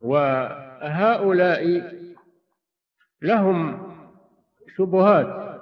وهؤلاء لهم شبهات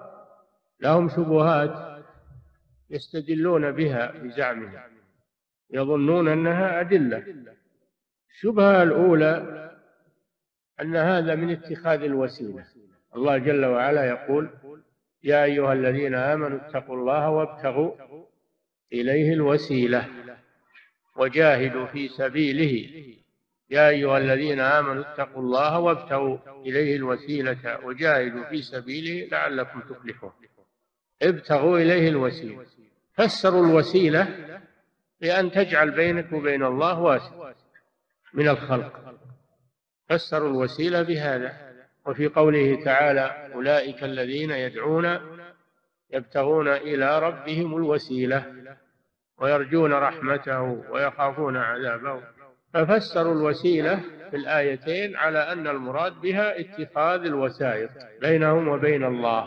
يستدلون بها بزعمهم، يظنون أنها أدلة. الشبهة الأولى أن هذا من اتخاذ الوسيلة. الله جل وعلا يقول: يا أيها الذين آمنوا اتقوا الله وابتغوا إليه الوسيلة وجاهدوا في سبيله. يا أيها الذين آمنوا اتقوا الله وابتغوا إليه الوسيلة وجاهدوا في سبيله لعلكم تفلحون. ابتغوا إليه الوسيلة، فسروا الوسيلة بأن تجعل بينك وبين الله واسطة من الخلق، فسروا الوسيلة بهذا. وفي قوله تعالى: أولئك الذين يدعون يبتغون إلى ربهم الوسيلة ويرجون رحمته ويخافون عذابه، ففسروا الوسيلة في الآيتين على أن المراد بها اتخاذ الوسائط بينهم وبين الله،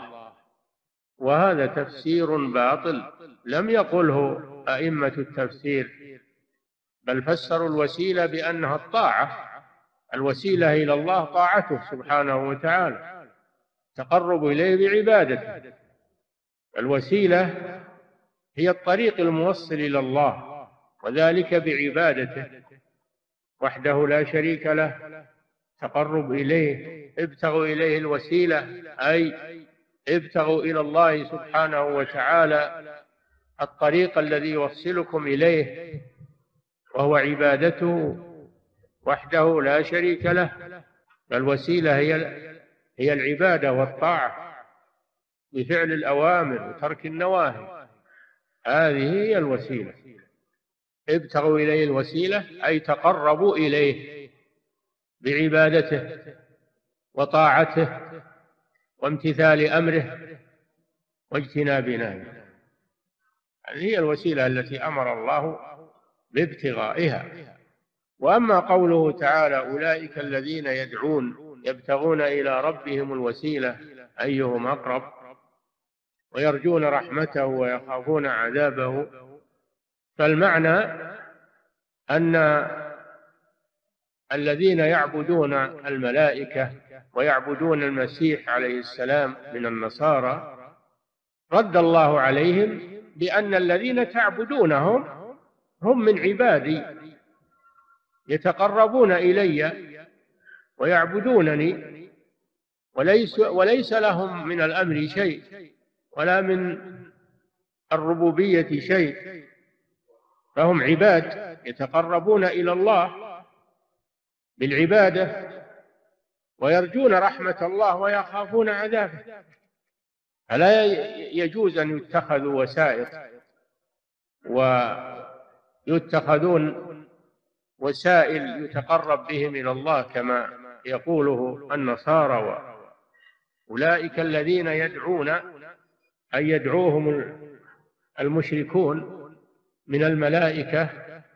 وهذا تفسير باطل لم يقله أئمة التفسير، بل فسروا الوسيلة بأنها الطاعة. الوسيلة إلى الله طاعته سبحانه وتعالى، تقرب إليه بعبادته. الوسيلة هي الطريق الموصل إلى الله، وذلك بعبادته وحده لا شريك له، تقرب إليه. ابتغوا إليه الوسيلة أي ابتغوا إلى الله سبحانه وتعالى الطريق الذي يوصلكم إليه، وهو عبادته وحده لا شريك له. فالوسيلة هي العبادة والطاعة بفعل الأوامر وترك النواهي، هذه هي الوسيلة. ابتغوا إليه الوسيلة أي تقربوا إليه بعبادته وطاعته وامتثال أمره واجتناب نهيه. هذه هي الوسيلة التي أمر الله بابتغائها. وأما قوله تعالى: أولئك الذين يدعون يبتغون إلى ربهم الوسيلة أيهم أقرب ويرجون رحمته ويخافون عذابه، فالمعنى أن الذين يعبدون الملائكة ويعبدون المسيح عليه السلام من النصارى رد الله عليهم بأن الذين تعبدونهم هم من عبادي يتقربون إلي ويعبدونني، وليس لهم من الأمر شيء ولا من الربوبية شيء، فهم عباد يتقربون إلى الله بالعبادة ويرجون رحمة الله ويخافون عذابه. فلا يجوز أن يتخذوا وسائط ويتخذون وسائل يتقرب بهم إلى الله كما يقوله النصارى. أولئك الذين يدعون أي يدعوهم المشركون من الملائكة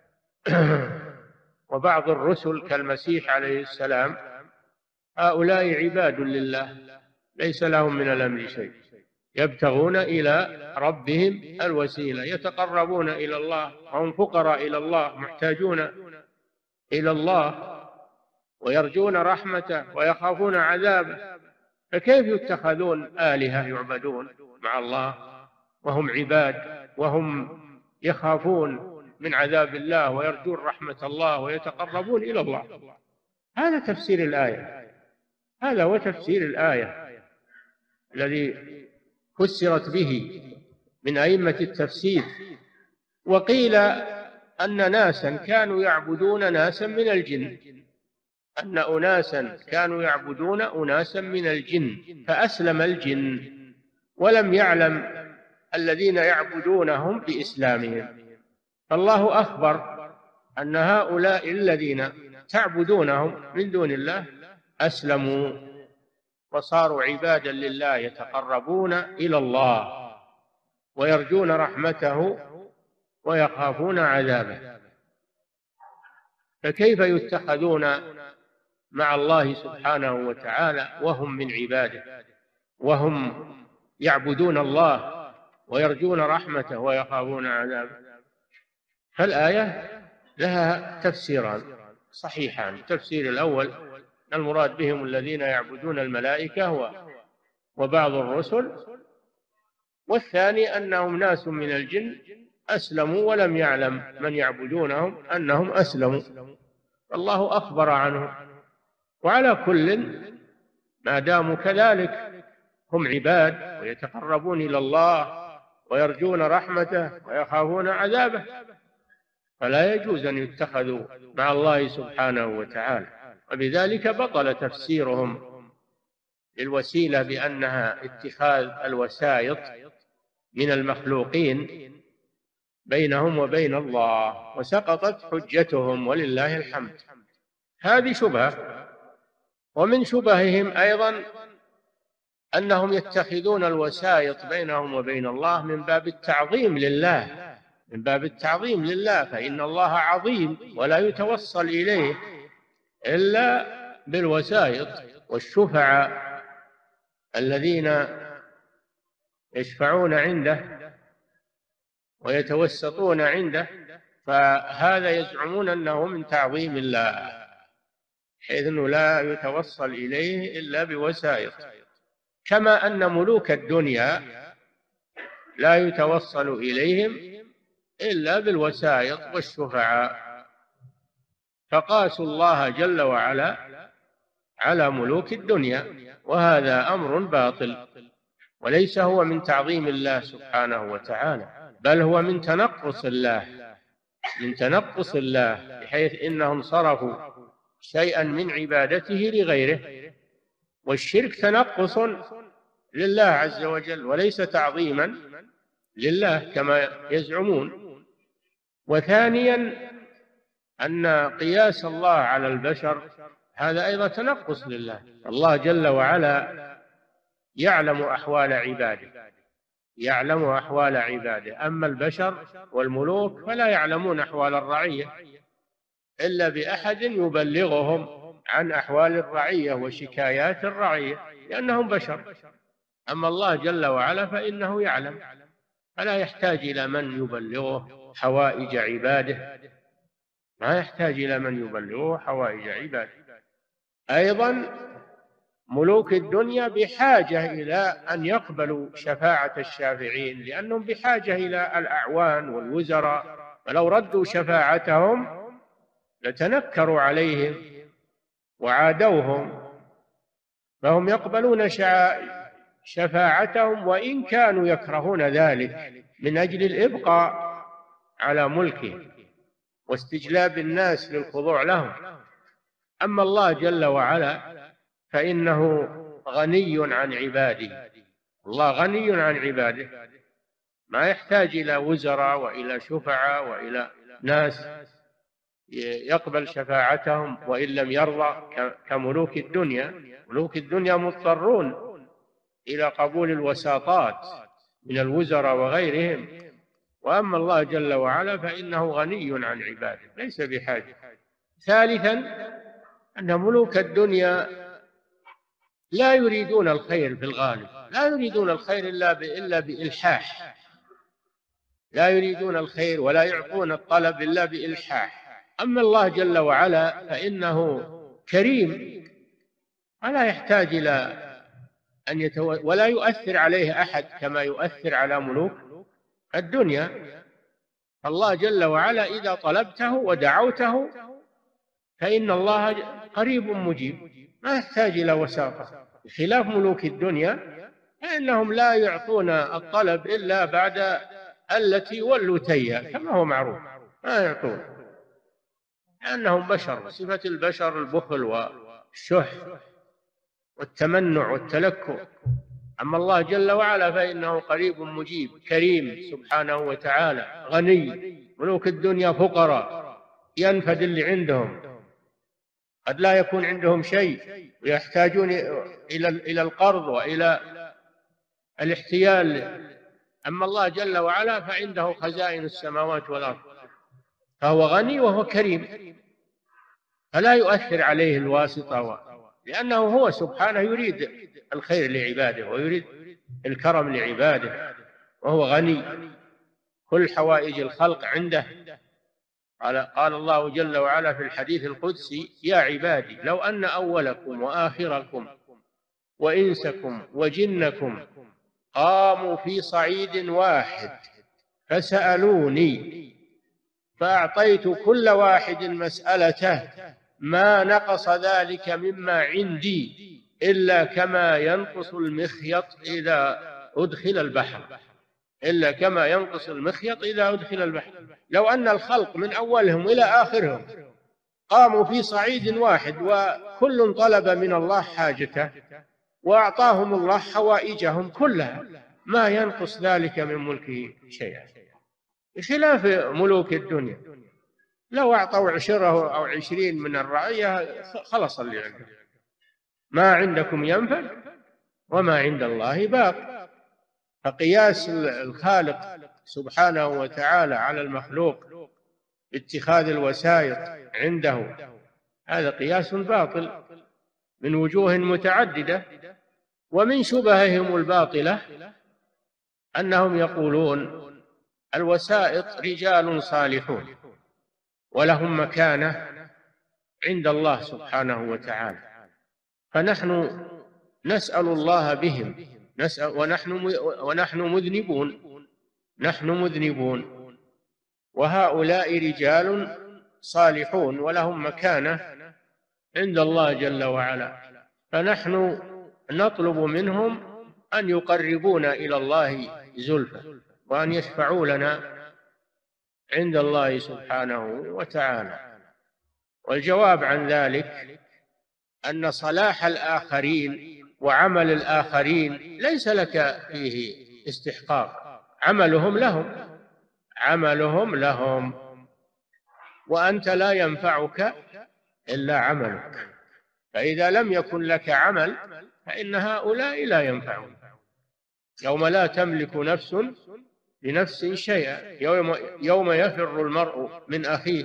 وبعض الرسل كالمسيح عليه السلام، هؤلاء عباد لله ليس لهم من الأمر شيء، يبتغون إلى ربهم الوسيلة، يتقربون إلى الله وهم فقراء إلى الله محتاجون إلى الله، ويرجون رحمته ويخافون عذابه. فكيف يتخذون آلهة يعبدون مع الله وهم عباد وهم يخافون من عذاب الله ويرجون رحمة الله ويتقربون إلى الله؟ هذا تفسير الآية، هذا هو تفسير الآية الذي فسرت به من أئمة التفسير. وقيل أن ناسا كانوا يعبدون ناسا من الجن، أن أناسا كانوا يعبدون أناسا من الجن فأسلم الجن ولم يعلم الذين يعبدونهم بإسلامهم، فالله أخبر أن هؤلاء الذين تعبدونهم من دون الله أسلموا وصاروا عبادا لله يتقربون إلى الله ويرجون رحمته ويخافون عذابه. فكيف يتخذون مع الله سبحانه وتعالى وهم من عباده وهم يعبدون الله ويرجون رحمته ويخافون عذابه؟ فالآية لها تفسيران: صحيحان. التفسير الأول المراد بهم الذين يعبدون الملائكة وبعض الرسل، والثاني أنهم ناس من الجن أسلموا ولم يعلم من يعبدونهم أنهم أسلموا، الله أخبر عنهم. وعلى كل ما داموا كذلك هم عباد ويتقربون إلى الله ويرجون رحمته ويخافون عذابه، فلا يجوز أن يتخذوا مع الله سبحانه وتعالى. وبذلك بطل تفسيرهم للوسيلة بأنها اتخاذ الوسائط من المخلوقين بينهم وبين الله، وسقطت حجتهم ولله الحمد. هذه شبهة. ومن شبههم أيضا أنهم يتخذون الوسائط بينهم وبين الله من باب التعظيم لله، من باب التعظيم لله، فإن الله عظيم ولا يتوصل إليه إلا بالوسائط. والشفعاء الذين يشفعون عنده ويتوسطون عنده، فهذا يزعمون أنه من تعظيم الله، حيث أنه لا يتوصل إليه إلا بوسائط. كما أن ملوك الدنيا لا يتوصل إليهم إلا بالوسائط والشفعاء، فقاسوا الله جل وعلا على ملوك الدنيا، وهذا أمر باطل، وليس هو من تعظيم الله سبحانه وتعالى، بل هو من تنقص الله، من تنقص الله، بحيث إنهم صرفوا شيئا من عبادته لغيره، والشرك تنقص لله عز وجل وليس تعظيما لله كما يزعمون. وثانيا أن قياس الله على البشر هذا أيضا تنقص لله. الله جل وعلا يعلم أحوال عباده، يعلم أحوال عباده، أما البشر والملوك فلا يعلمون أحوال الرعية إلا بأحد يبلغهم عن أحوال الرعية وشكايات الرعية، لأنهم بشر. أما الله جل وعلا فإنه يعلم، فلا يحتاج إلى من يبلغه حوائج عباده، ما يحتاج إلى من يبلغه حوائج عباده. أيضا ملوك الدنيا بحاجة إلى أن يقبلوا شفاعة الشافعين، لأنهم بحاجة إلى الأعوان والوزراء، فلو ردوا شفاعتهم لتنكروا عليهم وعادوهم، فهم يقبلون شفاعتهم وإن كانوا يكرهون ذلك من أجل الإبقاء على ملكه واستجلاب الناس للخضوع لهم. أما الله جل وعلا فإنه غني عن عباده، الله غني عن عباده، ما يحتاج إلى وزراء وإلى شفعاء وإلى ناس يقبل شفاعتهم وإن لم يرضى كملوك الدنيا. ملوك الدنيا مضطرون إلى قبول الوساطات من الوزراء وغيرهم، وأما الله جل وعلا فإنه غني عن عباده ليس بحاجة. ثالثا أن ملوك الدنيا لا يريدون الخير في الغالب، لا يريدون الخير إلا بإلحاح، لا يريدون الخير ولا يعطون الطلب إلا بإلحاح. أما الله جل وعلا فإنه كريم ولا يحتاج إلى أن ولا يؤثر عليه أحد كما يؤثر على ملوك الدنيا. الله جل وعلا إذا طلبته ودعوته فإن الله قريب مجيب، ما يحتاج إلى وساطة، بخلاف ملوك الدنيا فإنهم لا يعطون الطلب إلا بعد التي ولوا تيها كما هو معروف، ما يعطون، لأنهم بشر، صفة البشر البخل والشح والتمنع والتلكؤ. أما الله جل وعلا فإنه قريب مجيب كريم سبحانه وتعالى غني. ملوك الدنيا فقراء ينفد اللي عندهم، قد لا يكون عندهم شيء ويحتاجون إلى القرض وإلى الاحتيال. أما الله جل وعلا فعنده خزائن السماوات والأرض، فهو غني وهو كريم، فلا يؤثر عليه الواسطة، لأنه هو سبحانه يريد الخير لعباده ويريد الكرم لعباده، وهو غني، كل حوائج الخلق عنده، قال الله جل وعلا في الحديث القدسي: يا عبادي لو أن أولكم وآخركم وإنسكم وجنكم قاموا في صعيد واحد فسألوني فأعطيت كل واحد مسألته ما نقص ذلك مما عندي إلا كما ينقص المخيط إذا أدخل البحر، إلا كما ينقص المخيط إذا أدخل البحر. لو أن الخلق من أولهم إلى آخرهم قاموا في صعيد واحد وكل طلب من الله حاجته وأعطاهم الله حوائجهم كلها ما ينقص ذلك من ملكه شيئا، بخلاف ملوك الدنيا. لو أعطوا 10 أو 20 من الرعية خلص اللي عنده. ما عندكم ينفد وما عند الله باق. فقياس الخالق سبحانه وتعالى على المخلوق باتخاذ الوسائط عنده هذا قياس باطل من وجوه متعددة. ومن شبههم الباطلة أنهم يقولون الوسائط رجال صالحون ولهم مكانة عند الله سبحانه وتعالى، فنحن نسأل الله بهم، ونحن مذنبون، نحن مذنبون، وهؤلاء رجال صالحون ولهم مكانة عند الله جل وعلا، فنحن نطلب منهم أن يقربونا إلى الله زلفى وأن يشفعوا لنا عند الله سبحانه وتعالى. والجواب عن ذلك أن صلاح الآخرين وعمل الآخرين ليس لك فيه استحقاق، عملهم لهم وأنت لا ينفعك إلا عملك. فإذا لم يكن لك عمل فإن هؤلاء لا ينفعون. يوم لا تملك نفس لنفس شيئا، يوم يفر المرء من أخيه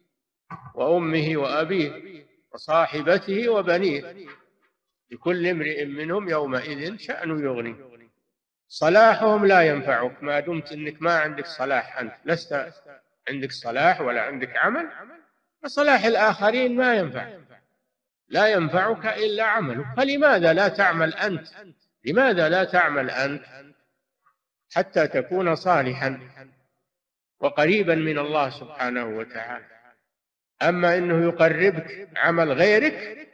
وأمه وأبيه وصاحبته وبنيه لكل امرئ منهم يومئذ شأن يغنيه. صلاحهم لا ينفعك ما دمت أنك ما عندك صلاح، أنت لست عندك صلاح ولا عندك عمل، فصلاح الآخرين لا ينفعك إلا عملك. فلماذا لا تعمل أنت؟ لماذا لا تعمل أنت حتى تكون صالحا وقريبا من الله سبحانه وتعالى؟ أما إنه يقربك عمل غيرك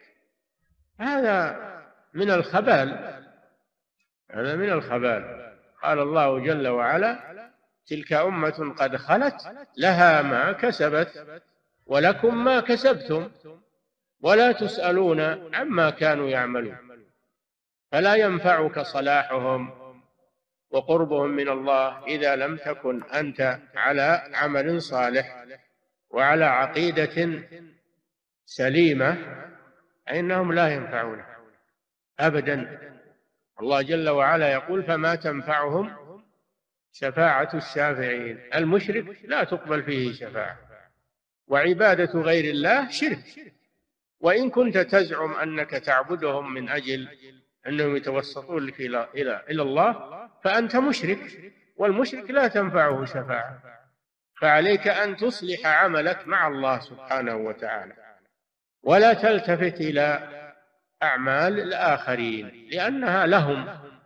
هذا من الخبال، هذا من الخبال. قال الله جل وعلا: تلك أمة قد خلت لها ما كسبت ولكم ما كسبتم ولا تسألون عما كانوا يعملون. فلا ينفعك صلاحهم وقربهم من الله إذا لم تكن أنت على عمل صالح وعلى عقيدة سليمة، فإنهم لا ينفعون أبدا. الله جل وعلا يقول: فما تنفعهم شفاعة الشافعين. المشرك لا تقبل فيه شفاعة، وعبادة غير الله شرك. وإن كنت تزعم أنك تعبدهم من أجل أنهم يتوسطون لك إلى الله فأنت مشرك، والمشرك لا تنفعه شفاعة. فعليك أن تصلح عملك مع الله سبحانه وتعالى ولا تلتفت إلى أعمال الآخرين، لأنها لهم،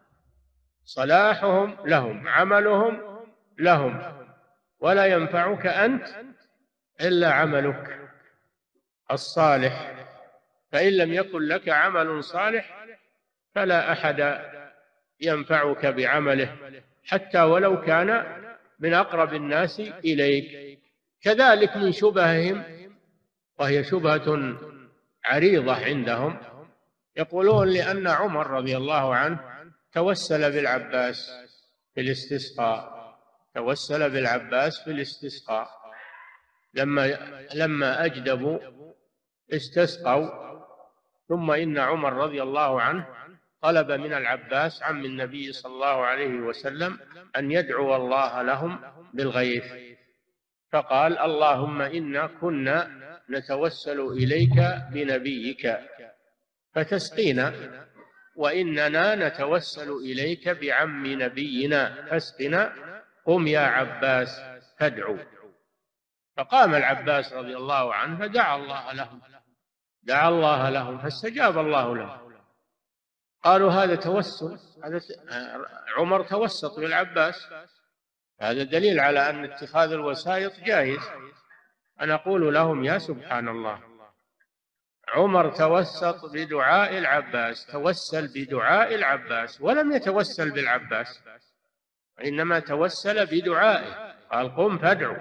صلاحهم لهم، عملهم لهم، ولا ينفعك أنت إلا عملك الصالح. فإن لم يكن لك عمل صالح فلا أحد ينفعك بعمله حتى ولو كان من أقرب الناس إليك. كذلك من شبههم، وهي شبهة عريضة عندهم، يقولون لأن عمر رضي الله عنه توسل بالعباس في الاستسقاء، توسل بالعباس في الاستسقاء لما أجدبوا استسقوا، ثم إن عمر رضي الله عنه طلب من العباس عم النبي صلى الله عليه وسلم أن يدعو الله لهم بالغيث، فقال: اللهم إنا كنا نتوسل إليك بنبيك فتسقينا، وإننا نتوسل إليك بعم نبينا فاسقنا، قم يا عباس فادعو. فقام العباس رضي الله عنه فدعا الله لهم، دعا الله لهم فاستجاب الله لهم. قالوا هذا توسل، هذا عمر توسط بالعباس، هذا دليل على أن اتخاذ الوسائط جائز. أنا أقول لهم يا سبحان الله، عمر توسط بدعاء العباس، توسل بدعاء العباس ولم يتوسل بالعباس، وإنما توسل بدعائه، قال قم فادعوا.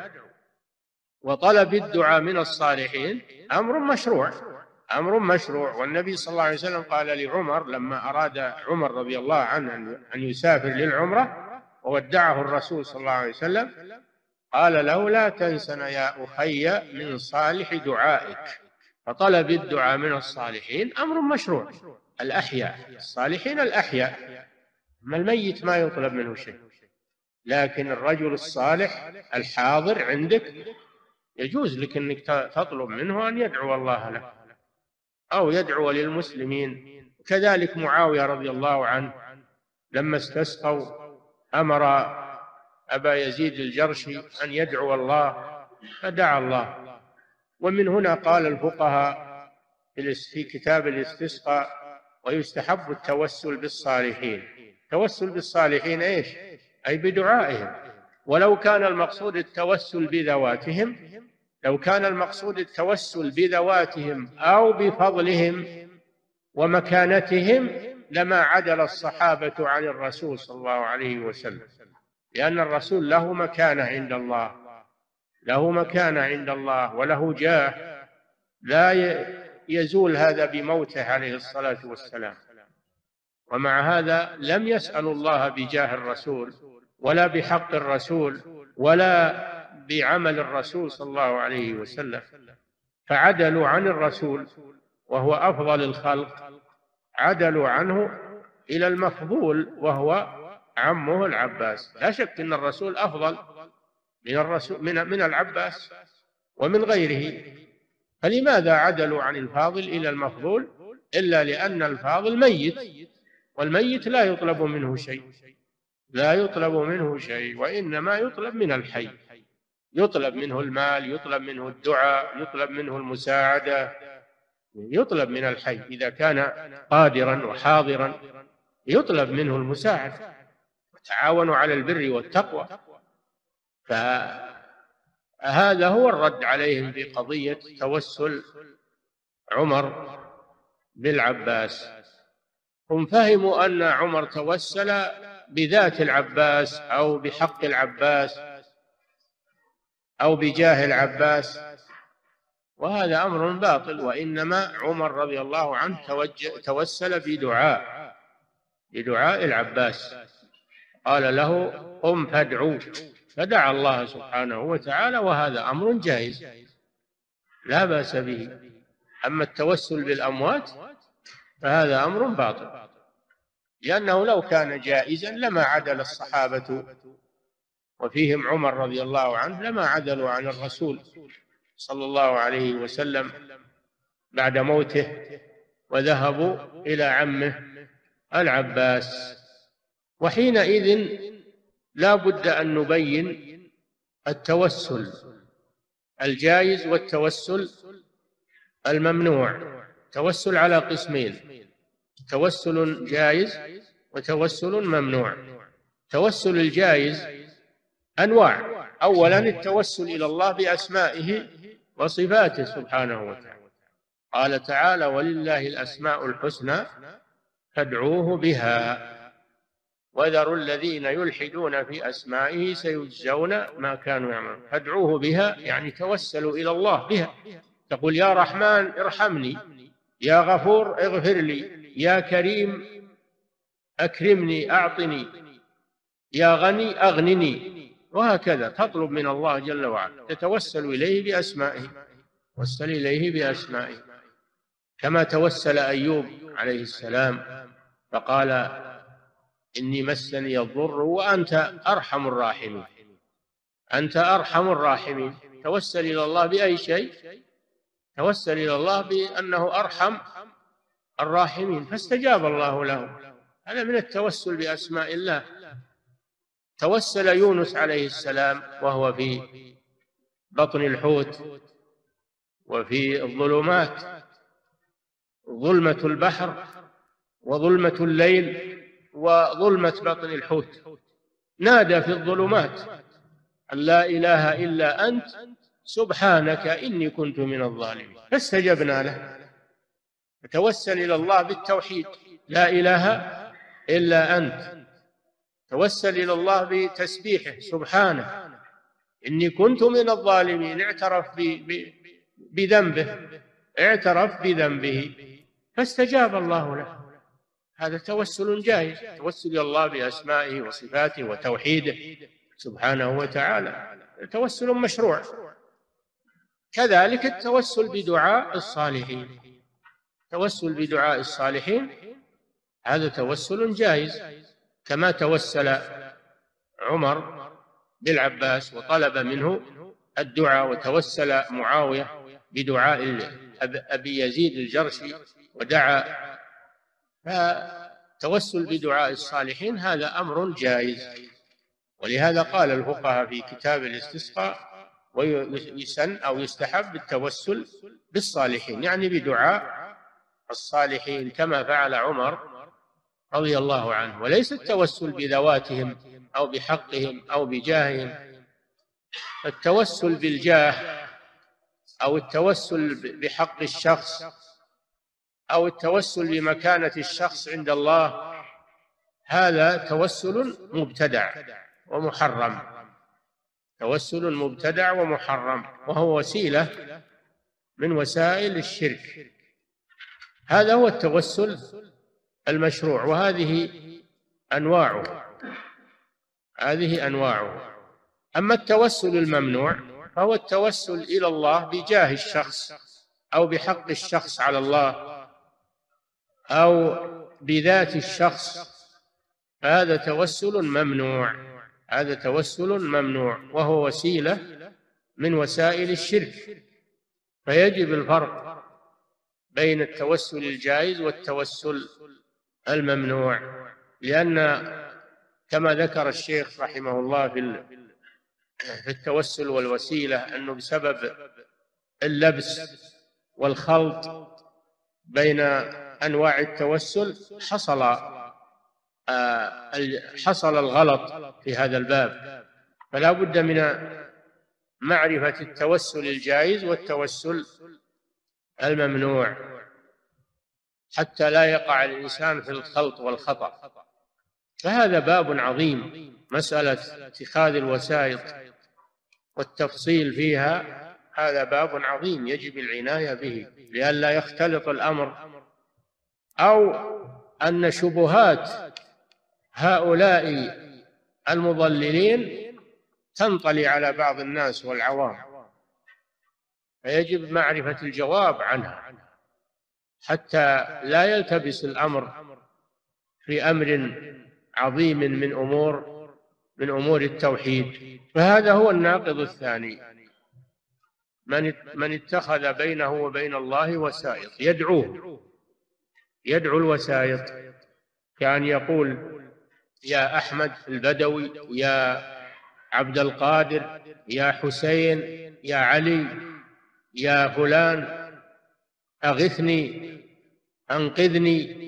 وطلب الدعاء من الصالحين أمر مشروع، أمر مشروع. والنبي صلى الله عليه وسلم قال لعمر لما أراد عمر رضي الله عنه أن يسافر للعمرة وودعه الرسول صلى الله عليه وسلم، قال له لا تنسنا يا أخي من صالح دعائك. فطلب الدعاء من الصالحين أمر مشروع، الأحياء، الصالحين الأحياء، أما الميت ما يطلب منه شيء. لكن الرجل الصالح الحاضر عندك يجوز لك أنك تطلب منه أن يدعو الله له أو يدعو للمسلمين. كذلك معاوية رضي الله عنه لما استسقوا أمر أبا يزيد الجرشي أن يدعو الله فدعا الله. ومن هنا قال الفقهاء في كتاب الاستسقاء ويستحب التوسل بالصالحين. التوسل بالصالحين إيش؟ أي بدعائهم. ولو كان المقصود التوسل بذواتهم، لو كان المقصود التوسل بذواتهم أو بفضلهم ومكانتهم لما عدل الصحابة عن الرسول صلى الله عليه وسلم، لأن الرسول له مكانة عند الله، له مكانة عند الله وله جاه لا يزول هذا بموته عليه الصلاة والسلام. ومع هذا لم يسألوا الله بجاه الرسول ولا بحق الرسول ولا بعمل الرسول صلى الله عليه وسلم، فعدلوا عن الرسول وهو أفضل الخلق، عدلوا عنه إلى المفضول وهو عمه العباس. لا شك أن الرسول أفضل من العباس ومن غيره، فلماذا عدلوا عن الفاضل إلى المفضول؟ إلا لأن الفاضل ميت، والميت لا يطلب منه شيء، لا يطلب منه شيء، وإنما يطلب من الحي، يطلب منه المال، يطلب منه الدعاء، يطلب منه المساعدة، يطلب من الحي إذا كان قادرا وحاضرا يطلب منه المساعدة. وتعاونوا على البر والتقوى. فهذا هو الرد عليهم في قضية توسل عمر بالعباس. هم فهموا أن عمر توسل بذات العباس أو بحق العباس أو بجاه العباس، وهذا أمر باطل. وإنما عمر رضي الله عنه توسل بدعاء العباس، قال له قم فادعوا، فدعا الله سبحانه وتعالى، وهذا أمر جائز لا بأس به. أما التوسل بالأموات فهذا أمر باطل، لأنه لو كان جائزا لما عدل الصحابة وفيهم عمر رضي الله عنه لما عدلوا عن الرسول صلى الله عليه وسلم بعد موته وذهبوا إلى عمه العباس. وحينئذ لا بد أن نبين التوسل الجائز والتوسل الممنوع. التوسل على قسمين: توسل جائز وتوسل ممنوع. التوسل الجائز أنواع: أولا التوسل إلى الله بأسمائه وصفاته سبحانه وتعالى، قال تعالى ولله الأسماء الحسنى فادعوه بها وذروا الذين يلحدون في أسمائه سيجزون ما كانوا يعملون. فادعوه بها يعني توسلوا إلى الله بها، تقول يا رحمن ارحمني، يا غفور اغفر لي، يا كريم أكرمني أعطني، يا غني أغنني، وهكذا تطلب من الله جل وعلا، تتوسل إليه بأسمائه، توسل إليه بأسمائه، كما توسل أيوب عليه السلام فقال إني مسني الضر وأنت أرحم الراحمين، أنت أرحم الراحمين. توسل إلى الله بأي شيء؟ توسل إلى الله بأنه أرحم الراحمين، فاستجاب الله له. هذا من التوسل بأسماء الله. توسل يونس عليه السلام وهو في بطن الحوت، وفي الظلمات، ظلمة البحر وظلمة الليل وظلمة بطن الحوت، نادى في الظلمات أن لا إله إلا أنت سبحانك إني كنت من الظالمين، فاستجبنا له. فتوسل إلى الله بالتوحيد، لا إله إلا أنت. توسل إلى الله بتسبيحه سبحانه إني كنت من الظالمين، اعترف بذنبه، اعترف بذنبه فاستجاب الله له. هذا توسل جائز، توسل إلى الله بأسمائه وصفاته وتوحيده سبحانه وتعالى، توسل مشروع. كذلك التوسل بدعاء الصالحين، توسل بدعاء الصالحين هذا توسل جائز، كما توسل عمر بالعباس وطلب منه الدعاء، وتوسل معاوية بدعاء أبي يزيد الجرشي ودعا. فالتوسل بدعاء الصالحين هذا أمر جائز، ولهذا قال الفقهاء في كتاب الاستسقاء ويسن أو يستحب التوسل بالصالحين، يعني بدعاء الصالحين كما فعل عمر رضي الله عنه، وليس التوسل بذواتهم أو بحقهم أو بجاههم. التوسل بالجاه أو التوسل بحق الشخص أو التوسل بمكانة الشخص عند الله هذا توسل مبتدع ومحرم، توسل مبتدع ومحرم، وهو وسيلة من وسائل الشرك. هذا هو التوسل المشروع، وهذه أنواعه، هذه أنواعه. أما التوسل الممنوع فهو التوسل إلى الله بجاه الشخص أو بحق الشخص على الله أو بذات الشخص، هذا توسل ممنوع، هذا توسل ممنوع، وهو وسيلة من وسائل الشرك. فيجب الفرق بين التوسل الجائز والتوسل الممنوع، لأن كما ذكر الشيخ رحمه الله في التوسل والوسيلة أنه بسبب اللبس والخلط بين أنواع التوسل حصل الغلط في هذا الباب. فلا بد من معرفة التوسل الجائز والتوسل الممنوع حتى لا يقع الإنسان في الخلط والخطأ. فهذا باب عظيم، مسألة اتخاذ الوسائط والتفصيل فيها هذا باب عظيم يجب العناية به لئلا يختلط الأمر، أو أن شبهات هؤلاء المضللين تنطلي على بعض الناس والعوام، فيجب معرفة الجواب عنها حتى لا يلتبس الأمر في أمر عظيم من أمور التوحيد. فهذا هو الناقض الثاني، من اتخذ بينه وبين الله وسائط يدعو الوسائط، كأن يقول يا أحمد البدوي، يا عبد القادر، يا حسين، يا علي، يا فلان أغثني، أنقذني،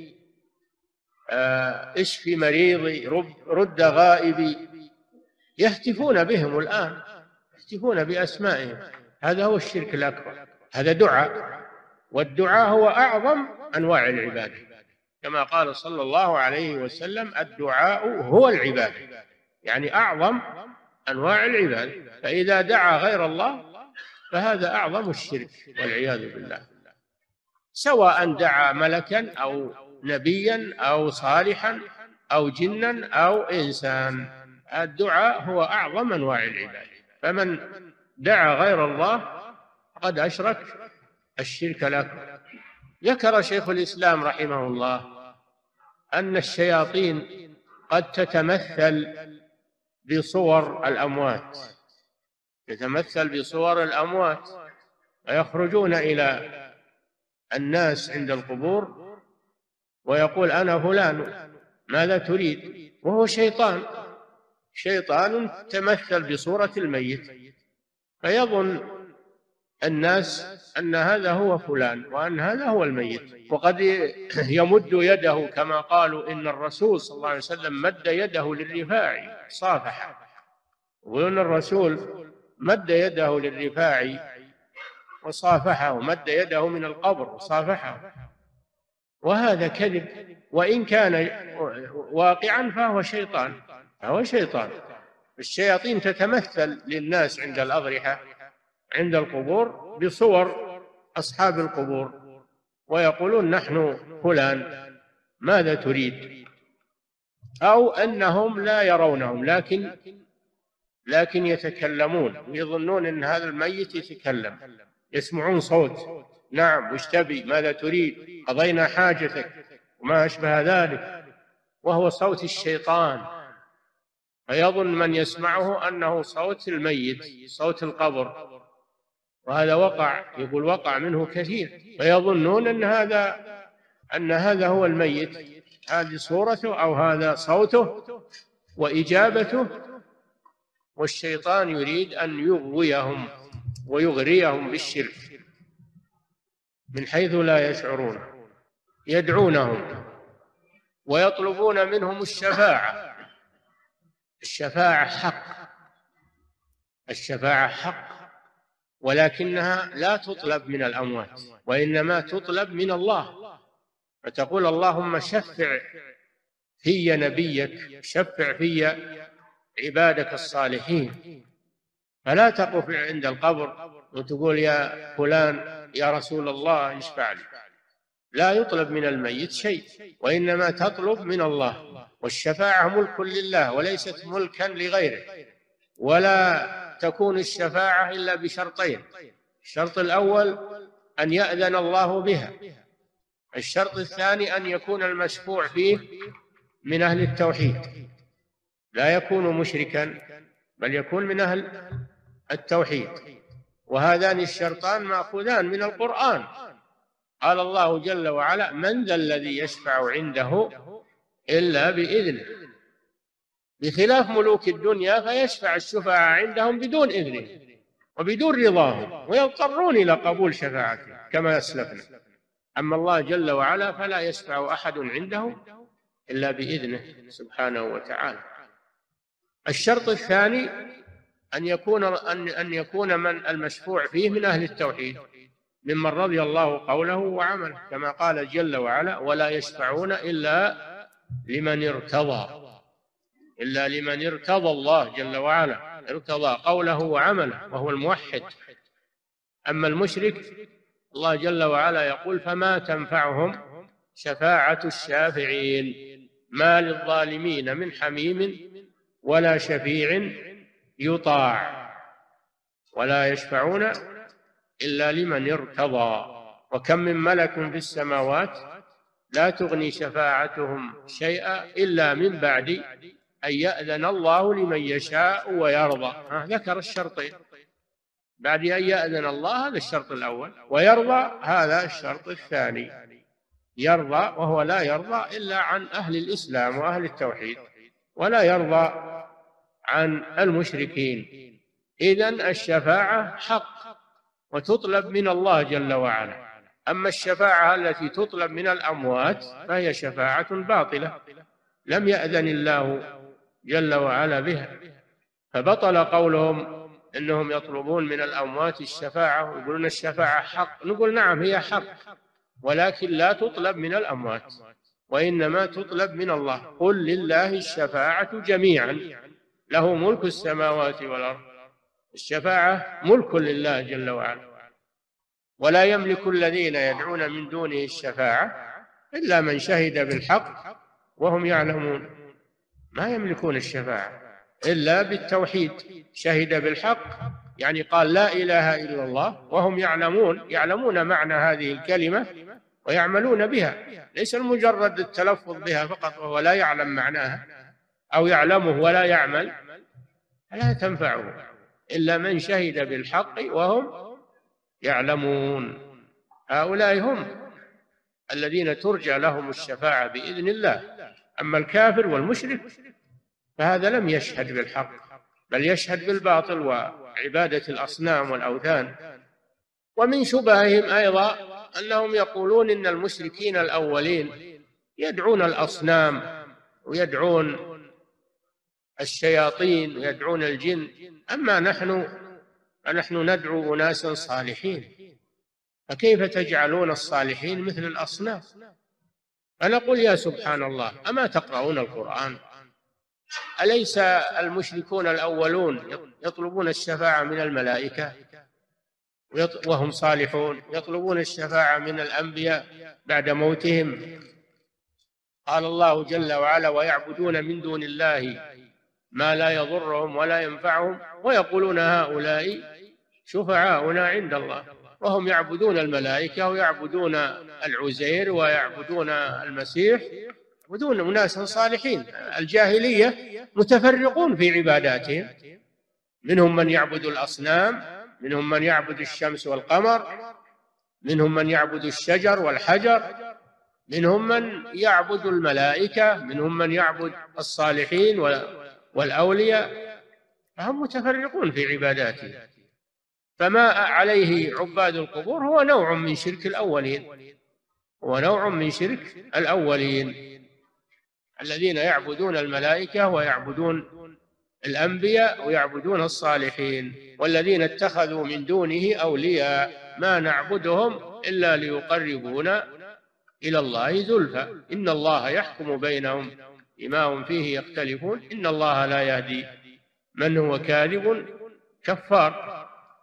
اشفي مريضي، رد غائبي. يهتفون بهم الآن، يهتفون بأسمائهم. هذا هو الشرك الأكبر، هذا دعاء، والدعاء هو أعظم أنواع العبادة، كما قال صلى الله عليه وسلم الدعاء هو العبادة، يعني أعظم أنواع العبادة. فإذا دعا غير الله فهذا أعظم الشرك والعياذ بالله، سواء دعا ملكا أو نبيا أو صالحا أو جنا أو إنسان، الدعاء هو أعظم أنواع العبادة. فمن دعا غير الله قد أشرك الشرك الأكبر. ذكر شيخ الإسلام رحمه الله أن الشياطين قد تتمثل بصور الأموات، يتمثل بصور الأموات ويخرجون إلى الناس عند القبور ويقول أنا فلان ماذا تريد، وهو شيطان تمثل بصورة الميت، فيظن الناس أن هذا هو فلان وأن هذا هو الميت. وقد يمد يده كما قالوا إن الرسول صلى الله عليه وسلم مد يده للرفاعي صافحه، وأن الرسول مد يده للرفاعي وصافحه، مد يده من القبر وصافحه، وهذا كذب. وإن كان واقعا فهو شيطان، فهو شيطان. الشياطين تتمثل للناس عند الأضرحة عند القبور بصور أصحاب القبور، ويقولون نحن فلان ماذا تريد، أو أنهم لا يرونهم لكن يتكلمون ويظنون أن هذا الميت يتكلم، يسمعون صوت، نعم وش تبي، ماذا تريد، قضينا حاجتك، وما أشبه ذلك، وهو صوت الشيطان. فيظن من يسمعه أنه صوت الميت، صوت القبر، وهذا يقول وقع منه كثير، فيظنون أن هذا هو الميت، هذه صورته أو هذا صوته وإجابته، والشيطان يريد أن يغويهم ويغريهم بالشرك من حيث لا يشعرون. يدعونهم ويطلبون منهم الشفاعة. الشفاعة حق، الشفاعة حق، ولكنها لا تطلب من الأموات، وإنما تطلب من الله. فتقول اللهم شفع في نبيك، شفع في عبادك الصالحين. فلا تقف عند القبر وتقول يا فلان يا رسول الله اشفع لي. لا يطلب من الميت شيء، وإنما تطلب من الله. والشفاعة ملك لله وليست ملكا لغيره، ولا تكون الشفاعة إلا بشرطين: الشرط الأول أن يأذن الله بها، الشرط الثاني أن يكون المشفوع فيه من أهل التوحيد، لا يكون مشركا بل يكون من أهل التوحيد. وهذان الشرطان مأخوذان من القرآن. قال الله جل وعلا: من ذا الذي يشفع عنده إلا بإذنه، بخلاف ملوك الدنيا فيشفع الشفعاء عندهم بدون إذنه وبدون رضاهم، ويضطرون إلى قبول شفاعته كما أسلفنا. أما الله جل وعلا فلا يشفع أحد عنده إلا بإذنه سبحانه وتعالى. الشرط الثاني أن يكون من المشفوع فيه من أهل التوحيد، ممن رضي الله قوله وعمله، كما قال جل وعلا: ولا يشفعون إلا لمن ارتضى، إلا لمن ارتضى الله جل وعلا، ارتضى قوله وعمله، وهو الموحد. أما المشرك الله جل وعلا يقول: فما تنفعهم شفاعة الشافعين، ما للظالمين من حميم ولا شفيع يطاع، ولا يشفعون إلا لمن ارتضى. وكم من ملك في السماوات لا تغني شفاعتهم شيئا إلا من بعد أن يأذن الله لمن يشاء ويرضى. ذكر الشرطين: بعد أن يأذن الله، هذا الشرط الأول، ويرضى، هذا الشرط الثاني. يرضى، وهو لا يرضى إلا عن أهل الإسلام وأهل التوحيد، ولا يرضى عن المشركين. إذن الشفاعة حق وتطلب من الله جل وعلا. أما الشفاعة التي تطلب من الأموات فهي شفاعة باطلة، لم يأذن الله جل وعلا بها، فبطل قولهم إنهم يطلبون من الأموات الشفاعة ويقولون الشفاعة حق. نقول نعم هي حق، ولكن لا تطلب من الأموات، وإنما تطلب من الله. قل لله الشفاعة جميعا، له ملك السماوات والأرض. الشفاعة ملك لله جل وعلا، ولا يملك الذين يدعون من دونه الشفاعة إلا من شهد بالحق وهم يعلمون. ما يملكون الشفاعة إلا بالتوحيد، شهد بالحق يعني قال لا إله إلا الله، وهم يعلمون معنى هذه الكلمة ويعملون بها، ليس مجرد التلفظ بها فقط وهو لا يعلم معناها، أو يعلمه ولا يعمل، لا تنفعه إلا من شهد بالحق وهم يعلمون. هؤلاء هم الذين ترجى لهم الشفاعة بإذن الله. أما الكافر والمشرك فهذا لم يشهد بالحق، بل يشهد بالباطل عبادة الأصنام والأوثان. ومن شبههم أيضا أنهم يقولون إن المشركين الأولين يدعون الأصنام ويدعون الشياطين ويدعون الجن، أما نحن ندعو أناسا صالحين، فكيف تجعلون الصالحين مثل الأصنام؟ فنقول يا سبحان الله، أما تقرؤون القرآن؟ أليس المشركون الأولون يطلبون الشفاعة من الملائكة وهم صالحون، يطلبون الشفاعة من الأنبياء بعد موتهم؟ قال الله جل وعلا: ويعبدون من دون الله ما لا يضرهم ولا ينفعهم ويقولون هؤلاء شفعاؤنا عند الله، وهم يعبدون الملائكة ويعبدون العزير ويعبدون المسيح، يعبدون أناس صالحين. الجاهلية متفرقون في عباداتهم، منهم من يعبد الأصنام، منهم من يعبد الشمس والقمر، منهم من يعبد الشجر والحجر، منهم من يعبد الملائكة، منهم من يعبد الصالحين والأولياء، فهم متفرقون في عباداتهم. فما عليه عباد القبور هو نوع من شرك الأولين، هو نوع من شرك الأولين الذين يعبدون الملائكة ويعبدون الأنبياء ويعبدون الصالحين. والذين اتخذوا من دونه أولياء ما نعبدهم إلا ليقربونا إلى الله زلفى إن الله يحكم بينهم بما هم فيه يختلفون إن الله لا يهدي من هو كاذب كفار.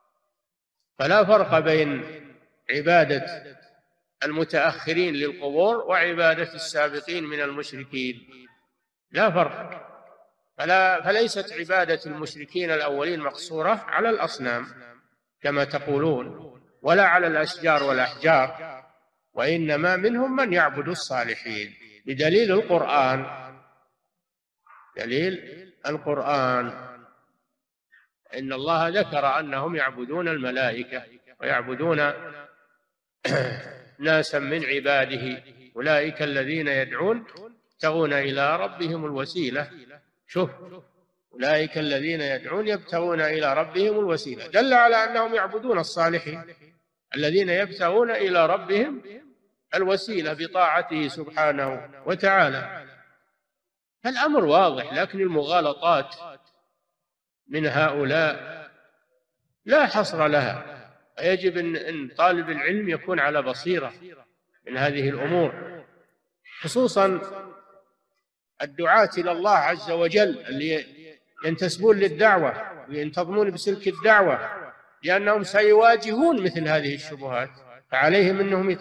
فلا فرق بين عبادة المتأخرين للقبور وعبادة السابقين من المشركين، لا فرق. فليست عبادة المشركين الأولين مقصورة على الأصنام كما تقولون، ولا على الأشجار والأحجار، وإنما منهم من يعبد الصالحين بدليل القرآن. دليل القرآن إن الله ذكر أنهم يعبدون الملائكة ويعبدون ناسا من عباده، أولئك الذين يدعون يبتغون إلى ربهم الوسيلة. شوف، أولئك الذين يدعون يبتغون إلى ربهم الوسيلة، دل على أنهم يعبدون الصالحين الذين يبتغون إلى ربهم الوسيلة بطاعته سبحانه وتعالى. فالأمر واضح، لكن المغالطات من هؤلاء لا حصر لها. يجب أن طالب العلم يكون على بصيرة من هذه الأمور، خصوصا الدعاة إلى الله عز وجل اللي ينتسبون للدعوة وينتظمون بسلك الدعوة، لأنهم سيواجهون مثل هذه الشبهات، فعليهم أنهم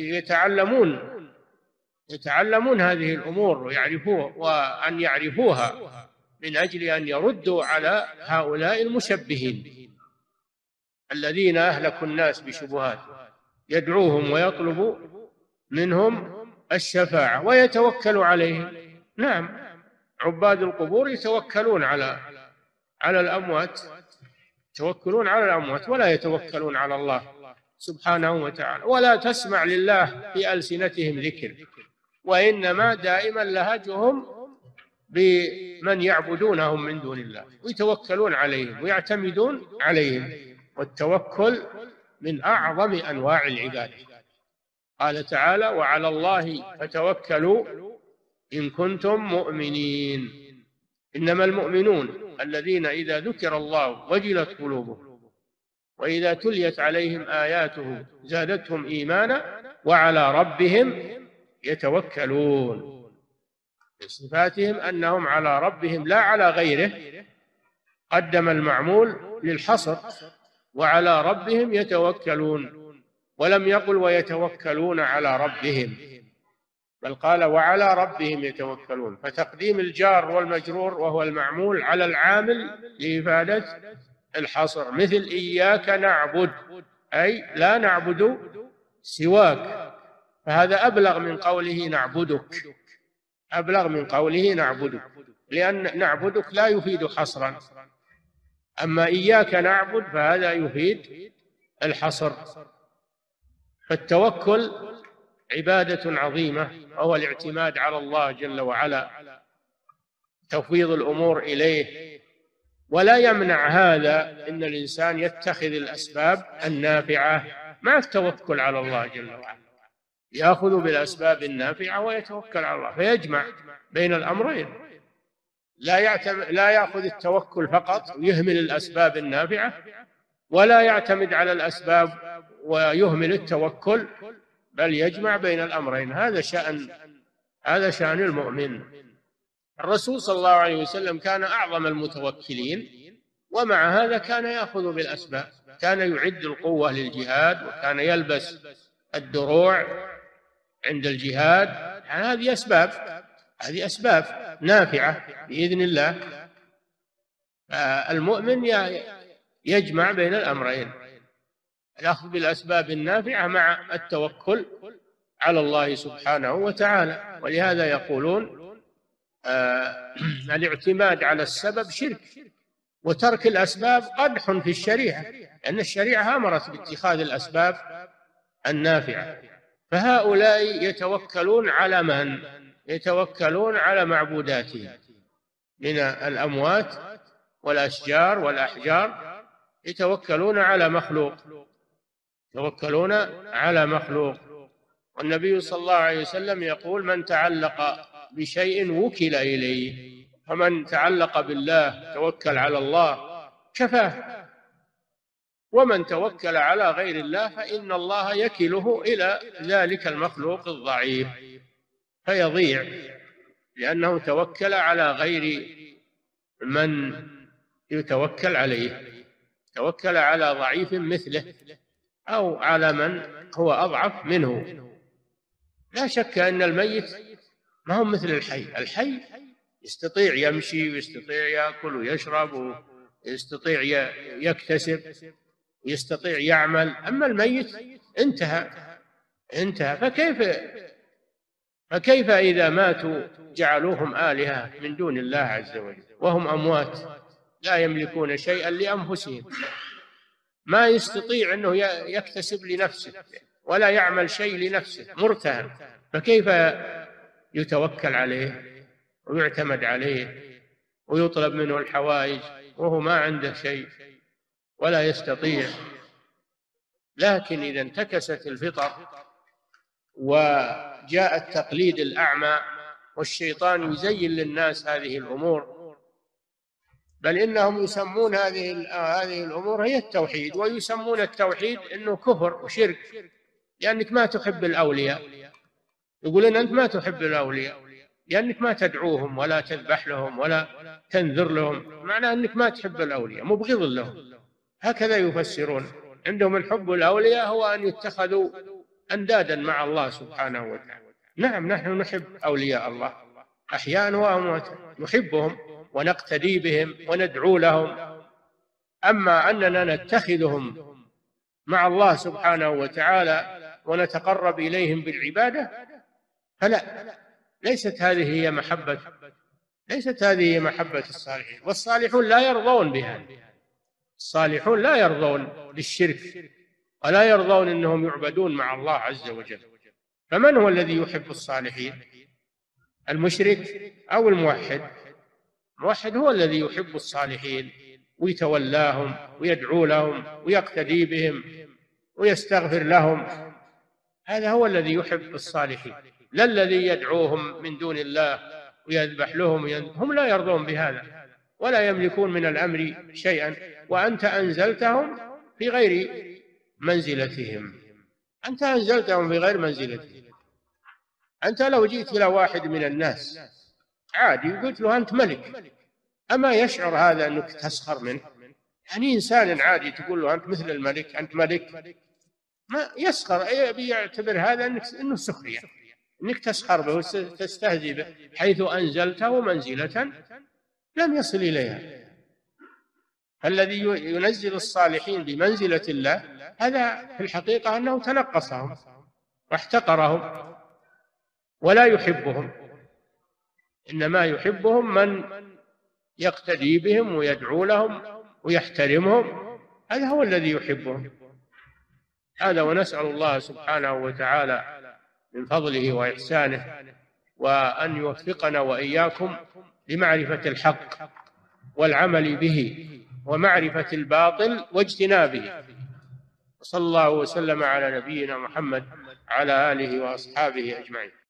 يتعلمون هذه الأمور وأن يعرفوها من أجل أن يردوا على هؤلاء المشبهين الذين أهلكوا الناس بشبهات، يدعوهم ويطلب منهم الشفاعة ويتوكل عليهم. نعم، عباد القبور يتوكلون على الأموات، يتوكلون على الأموات ولا يتوكلون على الله سبحانه وتعالى. ولا تسمع لله في ألسنتهم ذكر، وإنما دائما لهجهم بمن يعبدونهم من دون الله ويتوكلون عليهم ويعتمدون عليهم، والتوكل من أعظم أنواع العبادة. قال تعالى: وعلى الله فتوكلوا إن كنتم مؤمنين. إنما المؤمنون الذين إذا ذكر الله وجلت قلوبهم وإذا تليت عليهم آياته زادتهم إيمانا وعلى ربهم يتوكلون. بصفاتهم أنهم على ربهم لا على غيره، قدم المعمول للحصر، وعلى ربهم يتوكلون، ولم يقل ويتوكلون على ربهم، بل قال وعلى ربهم يتوكلون، فتقديم الجار والمجرور وهو المعمول على العامل لإفادة الحصر، مثل إياك نعبد، أي لا نعبد سواك، فهذا أبلغ من قوله نعبدك، أبلغ من قوله نعبدك، لأن نعبدك لا يفيد حصرا، أما إياك نعبد فهذا يفيد الحصر. فالتوكل عبادة عظيمة، وهو الاعتماد على الله جل وعلا، تفويض الأمور إليه ولا يمنع هذا أن الإنسان يتخذ الأسباب النافعة مع التوكل على الله جل وعلا، يأخذ بالأسباب النافعة ويتوكل على الله، فيجمع بين الأمرين، لا يأخذ التوكل فقط ويهمل الأسباب النافعة، ولا يعتمد على الأسباب ويهمل التوكل، بل يجمع بين الأمرين. هذا شأن المؤمن. الرسول صلى الله عليه وسلم كان أعظم المتوكلين، ومع هذا كان يأخذ بالأسباب، كان يعد القوة للجهاد، وكان يلبس الدروع عند الجهاد. يعني هذه أسباب نافعة بإذن الله. المؤمن يجمع بين الأمرين، الأخذ بالأسباب النافعة مع التوكل على الله سبحانه وتعالى. ولهذا يقولون الاعتماد على السبب شرك، وترك الأسباب قدح في الشريعة، لأن الشريعة أمرت باتخاذ الأسباب النافعة. فهؤلاء يتوكلون على من؟ يتوكلون على معبوداتهم من الأموات والأشجار والأحجار، يتوكلون على مخلوق، يتوكلون على مخلوق. والنبي صلى الله عليه وسلم يقول: من تعلق بشيء وكل إليه، فمن تعلق بالله توكل على الله كفاه، ومن توكل على غير الله فإن الله يكله إلى ذلك المخلوق الضعيف فيضيع، لأنه توكل على غير من يتوكل عليه، توكل على ضعيف مثله أو على من هو أضعف منه. لا شك أن الميت ما هو مثل الحي يستطيع يمشي ويستطيع يأكل ويشرب ويستطيع يكتسب ويستطيع يعمل، أما الميت انتهى. فكيف إذا ماتوا جعلوهم آلهة من دون الله عز وجل وهم أموات لا يملكون شيئا لأنفسهم، ما يستطيع أنه يكتسب لنفسه ولا يعمل شيء لنفسه، مرتهن، فكيف يتوكل عليه ويعتمد عليه ويطلب منه الحوائج وهو ما عنده شيء ولا يستطيع؟ لكن إذا انتكست الفطر وجاء التقليد الأعمى والشيطان يزين للناس هذه الأمور، بل إنهم يسمون هذه الأمور هي التوحيد، ويسمون التوحيد أنه كفر وشرك، لأنك ما تحب الأولياء. يقولون أنت ما تحب الأولياء لأنك ما تدعوهم ولا تذبح لهم ولا تنذر لهم، معنى أنك ما تحب الأولياء، مبغض لهم. هكذا يفسرون. عندهم الحب الأولياء هو أن يتخذوا أندادا مع الله سبحانه وتعالى. نعم، نحن نحب أولياء الله أحياء وأمواتا، نحبهم ونقتدي بهم وندعو لهم، أما أننا نتخذهم مع الله سبحانه وتعالى ونتقرب إليهم بالعبادة فلا، ليست هذه هي محبة الصالحين. والصالحون لا يرضون بهذا، الصالحون لا يرضون بالشرك ولا يرضون أنهم يعبدون مع الله عز وجل. فمن هو الذي يحب الصالحين؟ المشرك أو الموحد؟ الموحد هو الذي يحب الصالحين ويتولاهم ويدعو لهم ويقتدي بهم ويستغفر لهم، هذا هو الذي يحب الصالحين، لا الذي يدعوهم من دون الله ويذبح لهم. هم لا يرضون بهذا ولا يملكون من الأمر شيئا، وأنت أنزلتهم في غير منزلتهم. أنت أنزلتهم في غير منزلتهم. أنت لو جئت إلى واحد من الناس عادي وقلت له أنت ملك، أما يشعر هذا أنك تسخر منه؟ يعني إنسان عادي تقول له أنت مثل الملك، أنت ملك، ما يسخر، يعتبر هذا أنه سخرية، أنك تسخر به وتستهزئ به، حيث أنزلته منزلة لم يصل إليها. الذي ينزل الصالحين بمنزلة الله هذا في الحقيقة أنه تنقصهم واحتقرهم ولا يحبهم، إنما يحبهم من يقتدي بهم ويدعو لهم ويحترمهم، هذا هو الذي يحبهم. هذا، ونسأل الله سبحانه وتعالى من فضله وإحسانه وأن يوفقنا وإياكم لمعرفة الحق والعمل به ومعرفة الباطل واجتنابه. صلى الله وسلم على نبينا محمد على آله وأصحابه أجمعين.